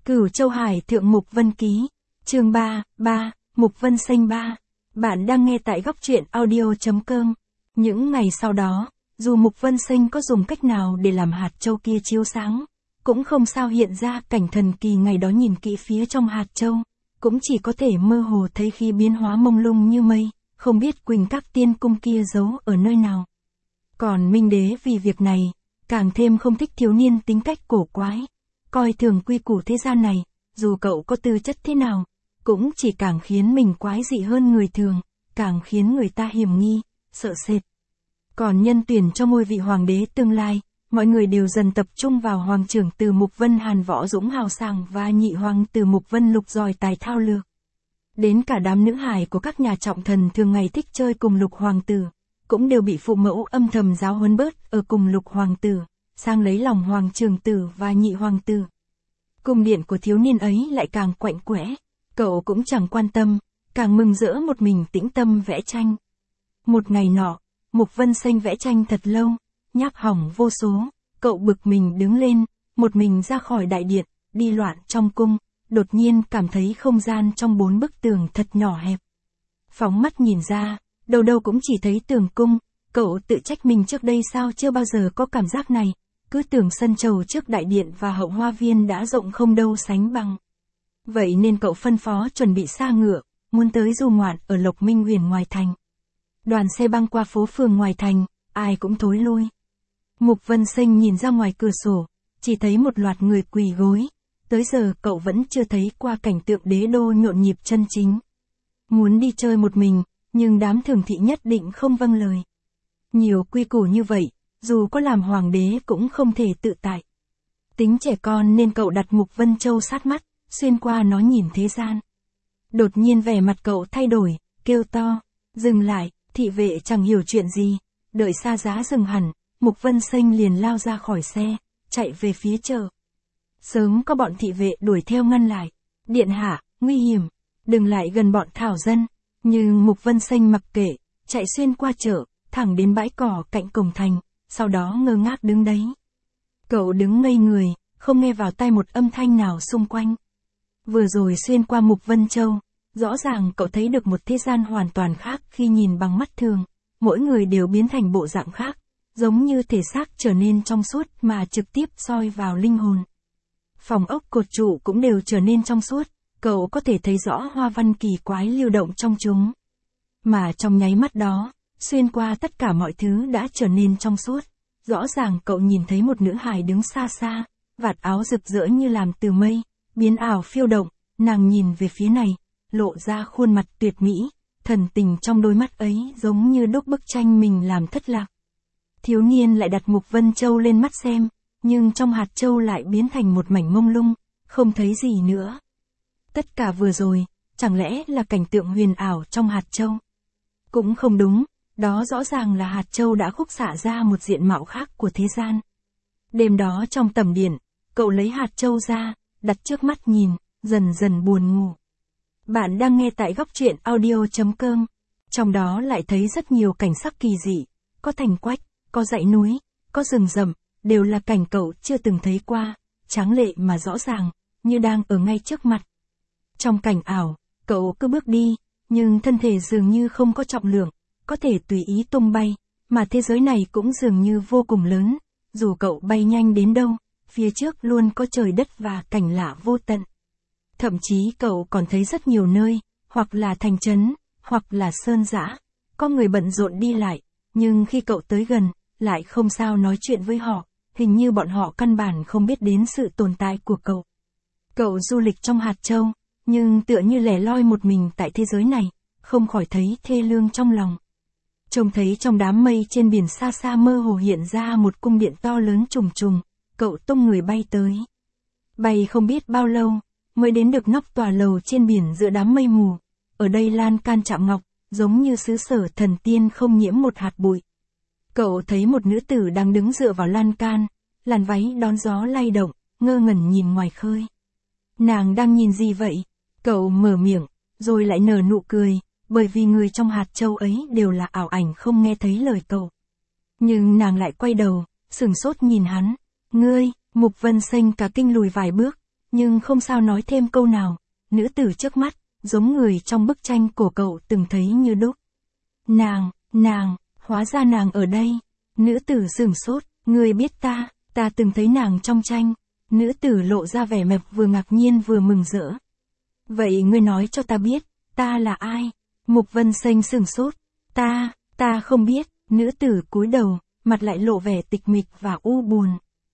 Cửu Châu Hải Thượng Mục Vân Ký, chương 3, Mục Vân Xanh 3. Bạn đang nghe tại góc truyện audio.com. Những ngày sau đó, dù Mục Vân Xanh có dùng cách nào để làm hạt châu kia chiếu sáng, cũng không sao hiện ra cảnh thần kỳ ngày đó. Nhìn kỹ phía trong hạt châu, cũng chỉ có thể mơ hồ thấy khi biến hóa mông lung như mây, không biết Quỳnh Các tiên cung kia giấu ở nơi nào. Còn Minh Đế vì việc này, càng thêm không thích thiếu niên tính cách cổ quái, coi thường quy củ thế gian này, dù cậu có tư chất thế nào, cũng chỉ càng khiến mình quái dị hơn người thường, càng khiến người ta hiểm nghi, sợ sệt. Còn nhân tuyển cho ngôi vị hoàng đế tương lai, mọi người đều dần tập trung vào hoàng trưởng từ Mục Vân Hàn võ dũng hào sảng và nhị hoàng từ Mục Vân Lục giỏi tài thao lược. Đến cả đám nữ hài của các nhà trọng thần thường ngày thích chơi cùng Lục hoàng tử, cũng đều bị phụ mẫu âm thầm giáo huấn bớt ở cùng Lục hoàng tử, sang lấy lòng hoàng trưởng tử và nhị hoàng tử. Cung điện của thiếu niên ấy lại càng quạnh quẽ, cậu cũng chẳng quan tâm, càng mừng rỡ một mình tĩnh tâm vẽ tranh. Một ngày nọ, Mục Vân Xanh vẽ tranh thật lâu, nhác hỏng vô số, cậu bực mình đứng lên, một mình ra khỏi đại điện, đi loạn trong cung, đột nhiên cảm thấy không gian trong 4 bức tường thật nhỏ hẹp. Phóng mắt nhìn ra, đâu đâu cũng chỉ thấy tường cung, cậu tự trách mình trước đây sao chưa bao giờ có cảm giác này, cứ tưởng sân chầu trước đại điện và hậu hoa viên đã rộng không đâu sánh bằng. Vậy nên cậu phân phó chuẩn bị xa ngựa, muốn tới du ngoạn ở Lộc Minh Huyền ngoài thành. Đoàn xe băng qua phố phường ngoài thành, ai cũng thối lui. Mục Vân Xanh nhìn ra ngoài cửa sổ, chỉ thấy một loạt người quỳ gối. Tới giờ cậu vẫn chưa thấy qua cảnh tượng đế đô nhộn nhịp chân chính. Muốn đi chơi một mình, nhưng đám thường thị nhất định không vâng lời. Nhiều quy củ như vậy, dù có làm hoàng đế cũng không thể tự tại. Tính trẻ con nên cậu đặt Mục Vân Châu sát mắt, xuyên qua nó nhìn thế gian. Đột nhiên vẻ mặt cậu thay đổi, kêu to, dừng lại. Thị vệ chẳng hiểu chuyện gì, đợi xa giá dừng hẳn, Mục Vân Xanh liền lao ra khỏi xe, chạy về phía chợ. Sớm có bọn thị vệ đuổi theo ngăn lại, điện hạ, nguy hiểm, đừng lại gần bọn thảo dân. Nhưng Mục Vân Xanh mặc kệ, chạy xuyên qua chợ, thẳng đến bãi cỏ cạnh cổng thành, sau đó ngơ ngác đứng đấy. Cậu đứng ngây người, không nghe vào tai một âm thanh nào xung quanh. Vừa rồi xuyên qua Mục Vân Châu, rõ ràng cậu thấy được một thế gian hoàn toàn khác khi nhìn bằng mắt thường, mỗi người đều biến thành bộ dạng khác, giống như thể xác trở nên trong suốt mà trực tiếp soi vào linh hồn. Phòng ốc cột trụ cũng đều trở nên trong suốt, cậu có thể thấy rõ hoa văn kỳ quái lưu động trong chúng. Mà trong nháy mắt đó, xuyên qua tất cả mọi thứ đã trở nên trong suốt, rõ ràng cậu nhìn thấy một nữ hài đứng xa xa, vạt áo rực rỡ như làm từ mây, biến ảo phiêu động, nàng nhìn về phía này, lộ ra khuôn mặt tuyệt mỹ, thần tình trong đôi mắt ấy giống như đúc bức tranh mình làm thất lạc. Thiếu niên lại đặt Mục Vân Châu lên mắt xem, nhưng trong hạt châu lại biến thành một mảnh mông lung, không thấy gì nữa. Tất cả vừa rồi, chẳng lẽ là cảnh tượng huyền ảo trong hạt châu? Cũng không đúng, đó rõ ràng là hạt châu đã khúc xạ ra một diện mạo khác của thế gian. Đêm đó trong tầm điện, cậu lấy hạt châu ra, đặt trước mắt nhìn, dần dần buồn ngủ. Bạn đang nghe tại góc truyện audio.com. Trong đó lại thấy rất nhiều cảnh sắc kỳ dị, có thành quách, có dãy núi, có rừng rậm, đều là cảnh cậu chưa từng thấy qua, tráng lệ mà rõ ràng, như đang ở ngay trước mặt. Trong cảnh ảo, cậu cứ bước đi, nhưng thân thể dường như không có trọng lượng, có thể tùy ý tung bay, mà thế giới này cũng dường như vô cùng lớn, dù cậu bay nhanh đến đâu, phía trước luôn có trời đất và cảnh lạ vô tận. Thậm chí cậu còn thấy rất nhiều nơi, hoặc là thành trấn, hoặc là sơn dã, có người bận rộn đi lại, nhưng khi cậu tới gần, lại không sao nói chuyện với họ, hình như bọn họ căn bản không biết đến sự tồn tại của cậu. Cậu du lịch trong hạt châu, nhưng tựa như lẻ loi một mình tại thế giới này, không khỏi thấy thê lương trong lòng. Trông thấy trong đám mây trên biển xa xa mơ hồ hiện ra một cung điện to lớn trùng trùng, cậu tung người bay tới. Bay không biết bao lâu, mới đến được nóc tòa lầu trên biển giữa đám mây mù. Ở đây lan can chạm ngọc, giống như xứ sở thần tiên không nhiễm một hạt bụi. Cậu thấy một nữ tử đang đứng dựa vào lan can, làn váy đón gió lay động, ngơ ngẩn nhìn ngoài khơi. Nàng đang nhìn gì vậy? Cậu mở miệng, rồi lại nở nụ cười, bởi vì người trong hạt châu ấy đều là ảo ảnh không nghe thấy lời cậu. Nhưng nàng lại quay đầu, sửng sốt nhìn hắn. Ngươi, Mục Vân Xanh cả kinh lùi vài bước, nhưng không sao nói thêm câu nào. Nữ tử trước mắt, giống người trong bức tranh cổ cậu từng thấy như đúc. Nàng, hóa ra nàng ở đây. Nữ tử sửng sốt, ngươi biết ta từng thấy nàng trong tranh. Nữ tử lộ ra vẻ mập vừa ngạc nhiên vừa mừng rỡ. Vậy ngươi nói cho ta biết, ta là ai? Mục Vân Xanh sửng sốt. Ta không biết. Nữ tử cúi đầu, mặt lại lộ vẻ tịch mịch và u buồn.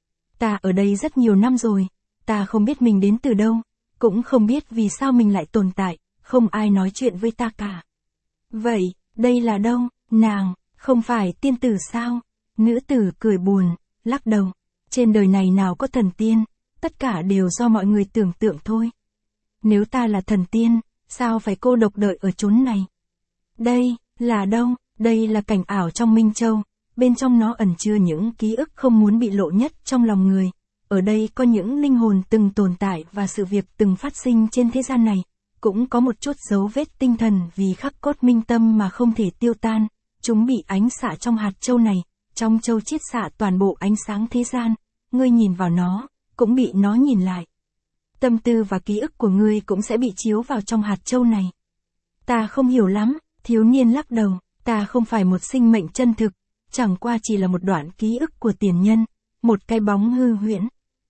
Ta ở đây rất nhiều năm rồi, ta không biết mình đến từ đâu, cũng không biết vì sao mình lại tồn tại, không ai nói chuyện với ta cả. Vậy, đây là đâu? Nàng, không phải tiên tử sao? Nữ tử cười buồn, lắc đầu. Trên đời này nào có thần tiên, tất cả đều do mọi người tưởng tượng thôi. Nếu ta là thần tiên, sao phải cô độc đợi ở chốn này? Đây, là đâu? Đây là cảnh ảo trong Minh Châu, bên trong nó ẩn chứa những ký ức không muốn bị lộ nhất trong lòng người. Ở đây có những linh hồn từng tồn tại và sự việc từng phát sinh trên thế gian này, cũng có một chút dấu vết tinh thần vì khắc cốt minh tâm mà không thể tiêu tan. Chúng bị ánh xạ trong hạt châu này, trong châu chiết xạ toàn bộ ánh sáng thế gian, ngươi nhìn vào nó, cũng bị nó nhìn lại. Tâm tư và ký ức của ngươi cũng sẽ bị chiếu vào trong hạt châu này. Ta không hiểu lắm, thiếu niên lắc đầu, ta không phải một sinh mệnh chân thực, chẳng qua chỉ là một đoạn ký ức của tiền nhân, một cái bóng hư huyễn.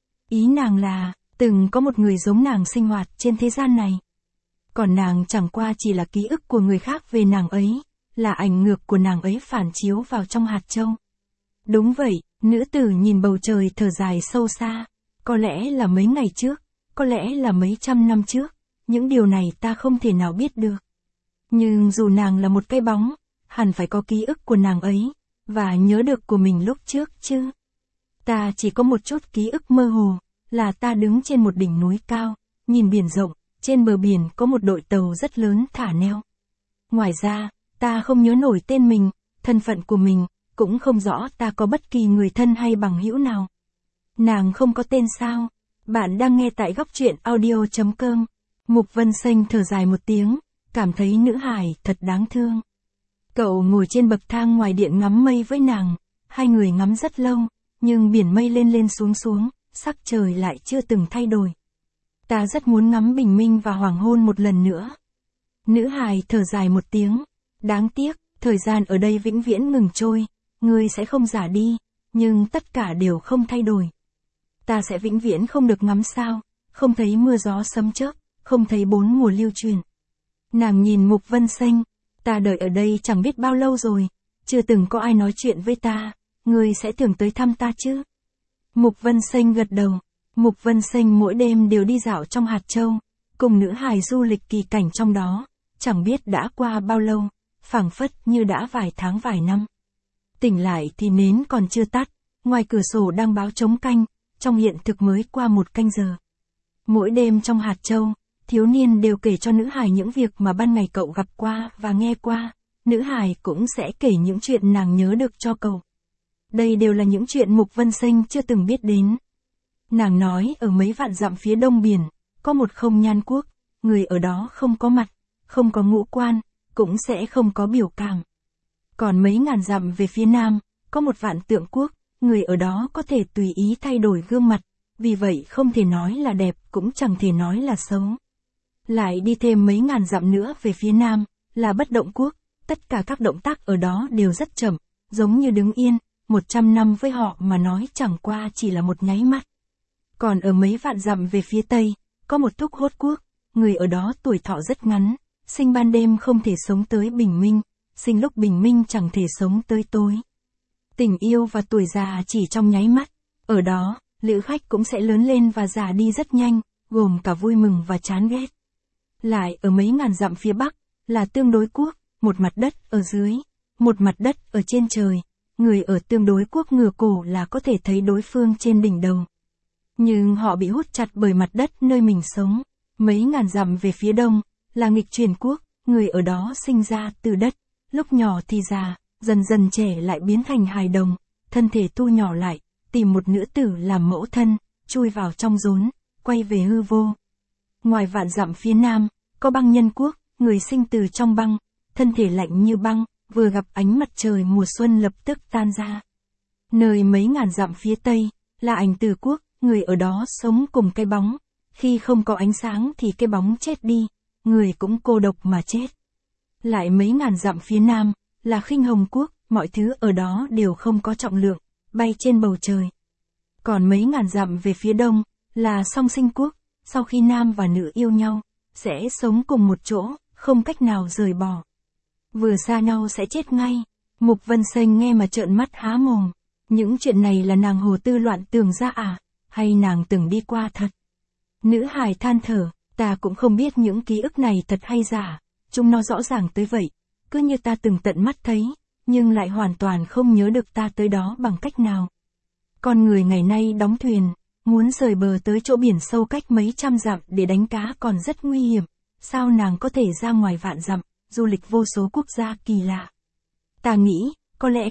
Ý nàng là, từng có một người giống nàng sinh hoạt trên thế gian này. Còn nàng chẳng qua chỉ là ký ức của người khác về nàng ấy, là ảnh ngược của nàng ấy phản chiếu vào trong hạt châu. Đúng vậy, nữ tử nhìn bầu trời thở dài sâu xa. Có lẽ là mấy ngày trước, có lẽ là mấy trăm năm trước, những điều này ta không thể nào biết được. Nhưng dù nàng là một cái bóng, hẳn phải có ký ức của nàng ấy, và nhớ được của mình lúc trước chứ. Ta chỉ có một chút ký ức mơ hồ, là ta đứng trên một đỉnh núi cao, nhìn biển rộng, trên bờ biển có một đội tàu rất lớn thả neo. Ngoài ra, ta không nhớ nổi tên mình, thân phận của mình, cũng không rõ ta có bất kỳ người thân hay bằng hữu nào. Nàng không có tên sao? Bạn đang nghe tại góc truyện audio.com. Mục Vân Xanh thở dài một tiếng, cảm thấy nữ hài thật đáng thương. Cậu ngồi trên bậc thang ngoài điện ngắm mây với nàng, hai người ngắm rất lâu, nhưng biển mây lên lên xuống xuống, sắc trời lại chưa từng thay đổi. Ta rất muốn ngắm bình minh và hoàng hôn một lần nữa. Nữ hài thở dài một tiếng, đáng tiếc, thời gian ở đây vĩnh viễn ngừng trôi, ngươi sẽ không già đi, nhưng tất cả đều không thay đổi. Ta sẽ vĩnh viễn không được ngắm sao, không thấy mưa gió sấm chớp, không thấy bốn mùa lưu truyền. Nàng nhìn Mục Vân Xanh, ta đợi ở đây chẳng biết bao lâu rồi, chưa từng có ai nói chuyện với ta, ngươi sẽ thường tới thăm ta chứ? Mục Vân Xanh gật đầu. Mục Vân Xanh mỗi đêm đều đi dạo trong hạt châu, cùng nữ hài du lịch kỳ cảnh trong đó, chẳng biết đã qua bao lâu, phảng phất như đã vài tháng vài năm. Tỉnh lại thì nến còn chưa tắt, ngoài cửa sổ đang báo trống canh, trong hiện thực mới qua một canh giờ. Mỗi đêm trong hạt châu, thiếu niên đều kể cho nữ hài những việc mà ban ngày cậu gặp qua và nghe qua, nữ hài cũng sẽ kể những chuyện nàng nhớ được cho cậu. Đây đều là những chuyện Mục Vân Xanh chưa từng biết đến. Nàng nói ở mấy vạn dặm phía đông biển, có một không nhan quốc, người ở đó không có mặt, không có ngũ quan, cũng sẽ không có biểu cảm. Còn mấy ngàn dặm về phía nam, có một vạn tượng quốc, người ở đó có thể tùy ý thay đổi gương mặt, vì vậy không thể nói là đẹp cũng chẳng thể nói là xấu. Lại đi thêm mấy ngàn dặm nữa về phía nam, là bất động quốc, tất cả các động tác ở đó đều rất chậm, giống như đứng yên, 100 năm với họ mà nói chẳng qua chỉ là một nháy mắt. Còn ở mấy vạn dặm về phía tây, có một Thúc Hốt quốc, người ở đó tuổi thọ rất ngắn, sinh ban đêm không thể sống tới bình minh, sinh lúc bình minh chẳng thể sống tới tối. Tình yêu và tuổi già chỉ trong nháy mắt, ở đó, lữ khách cũng sẽ lớn lên và già đi rất nhanh, gồm cả vui mừng và chán ghét. Lại ở mấy ngàn dặm phía bắc, là Tương Đối quốc, một mặt đất ở dưới, một mặt đất ở trên trời, người ở Tương Đối quốc ngửa cổ là có thể thấy đối phương trên đỉnh đầu. Nhưng họ bị hút chặt bởi mặt đất nơi mình sống. Mấy ngàn dặm về phía đông, là Nghịch Chuyển quốc, người ở đó sinh ra từ đất, lúc nhỏ thì già, dần dần trẻ lại biến thành hài đồng, thân thể thu nhỏ lại, tìm một nữ tử làm mẫu thân, chui vào trong rốn, quay về hư vô. Ngoài vạn dặm phía nam, có Băng Nhân quốc, người sinh từ trong băng, thân thể lạnh như băng, vừa gặp ánh mặt trời mùa xuân lập tức tan ra. Nơi mấy ngàn dặm phía tây, là Ảnh Tử quốc, người ở đó sống cùng cái bóng, khi không có ánh sáng thì cái bóng chết đi, người cũng cô độc mà chết. Lại mấy ngàn dặm phía nam, là Khinh Hồng Quốc, mọi thứ ở đó đều không có trọng lượng, bay trên bầu trời. Còn mấy ngàn dặm về phía đông, là Song Sinh Quốc, sau khi nam và nữ yêu nhau, sẽ sống cùng một chỗ, không cách nào rời bỏ. Vừa xa nhau sẽ chết ngay. Mục Vân Xanh nghe mà trợn mắt há mồm. Những chuyện này là nàng hồ tư loạn tưởng ra à, hay nàng từng đi qua thật? Nữ hài than thở, ta cũng không biết những ký ức này thật hay giả, chúng nó rõ ràng tới vậy, cứ như ta từng tận mắt thấy, nhưng lại hoàn toàn không nhớ được ta tới đó bằng cách nào. Con người ngày nay đóng thuyền, muốn rời bờ tới chỗ biển sâu cách mấy trăm dặm để đánh cá còn rất nguy hiểm, sao nàng có thể ra ngoài vạn dặm, du lịch vô số quốc gia kỳ lạ. Ta nghĩ, có lẽ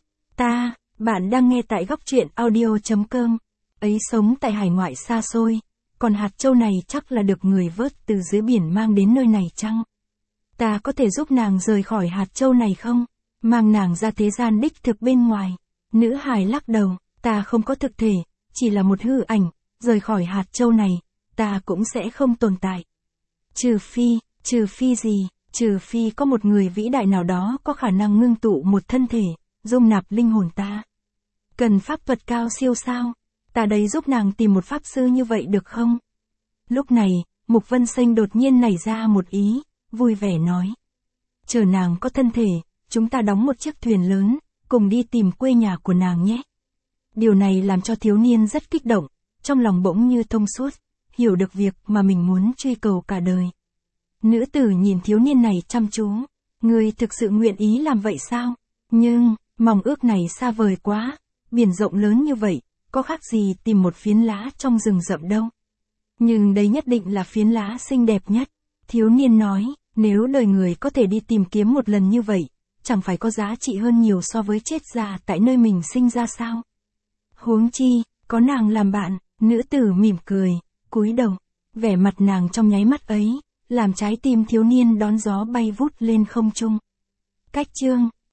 bạn đang nghe tại góc truyện audio.com, ấy sống tại hải ngoại xa xôi, còn hạt châu này chắc là được người vớt từ dưới biển mang đến nơi này chăng? Ta có thể giúp nàng rời khỏi hạt châu này không? Mang nàng ra thế gian đích thực bên ngoài. Nữ hài lắc đầu, ta không có thực thể, chỉ là một hư ảnh, rời khỏi hạt châu này, ta cũng sẽ không tồn tại. Trừ phi gì? Trừ phi có một người vĩ đại nào đó có khả năng ngưng tụ một thân thể, dung nạp linh hồn ta. Cần pháp thuật cao siêu sao? Ta đây giúp nàng tìm một pháp sư như vậy được không? Lúc này, Mục Vân Xanh đột nhiên nảy ra một ý, vui vẻ nói. Chờ nàng có thân thể, chúng ta đóng một chiếc thuyền lớn, cùng đi tìm quê nhà của nàng nhé. Điều này làm cho thiếu niên rất kích động, trong lòng bỗng như thông suốt, hiểu được việc mà mình muốn truy cầu cả đời. Nữ tử nhìn thiếu niên này chăm chú, ngươi thực sự nguyện ý làm vậy sao? Nhưng, mong ước này xa vời quá, biển rộng lớn như vậy, có khác gì tìm một phiến lá trong rừng rậm đâu. Nhưng đây nhất định là phiến lá xinh đẹp nhất. Thiếu niên nói, nếu đời người có thể đi tìm kiếm một lần như vậy, chẳng phải có giá trị hơn nhiều so với chết già tại nơi mình sinh ra sao? Huống chi, có nàng làm bạn, nữ tử mỉm cười, cúi đầu, vẻ mặt nàng trong nháy mắt ấy, làm trái tim thiếu niên đón gió bay vút lên không trung. Cách chương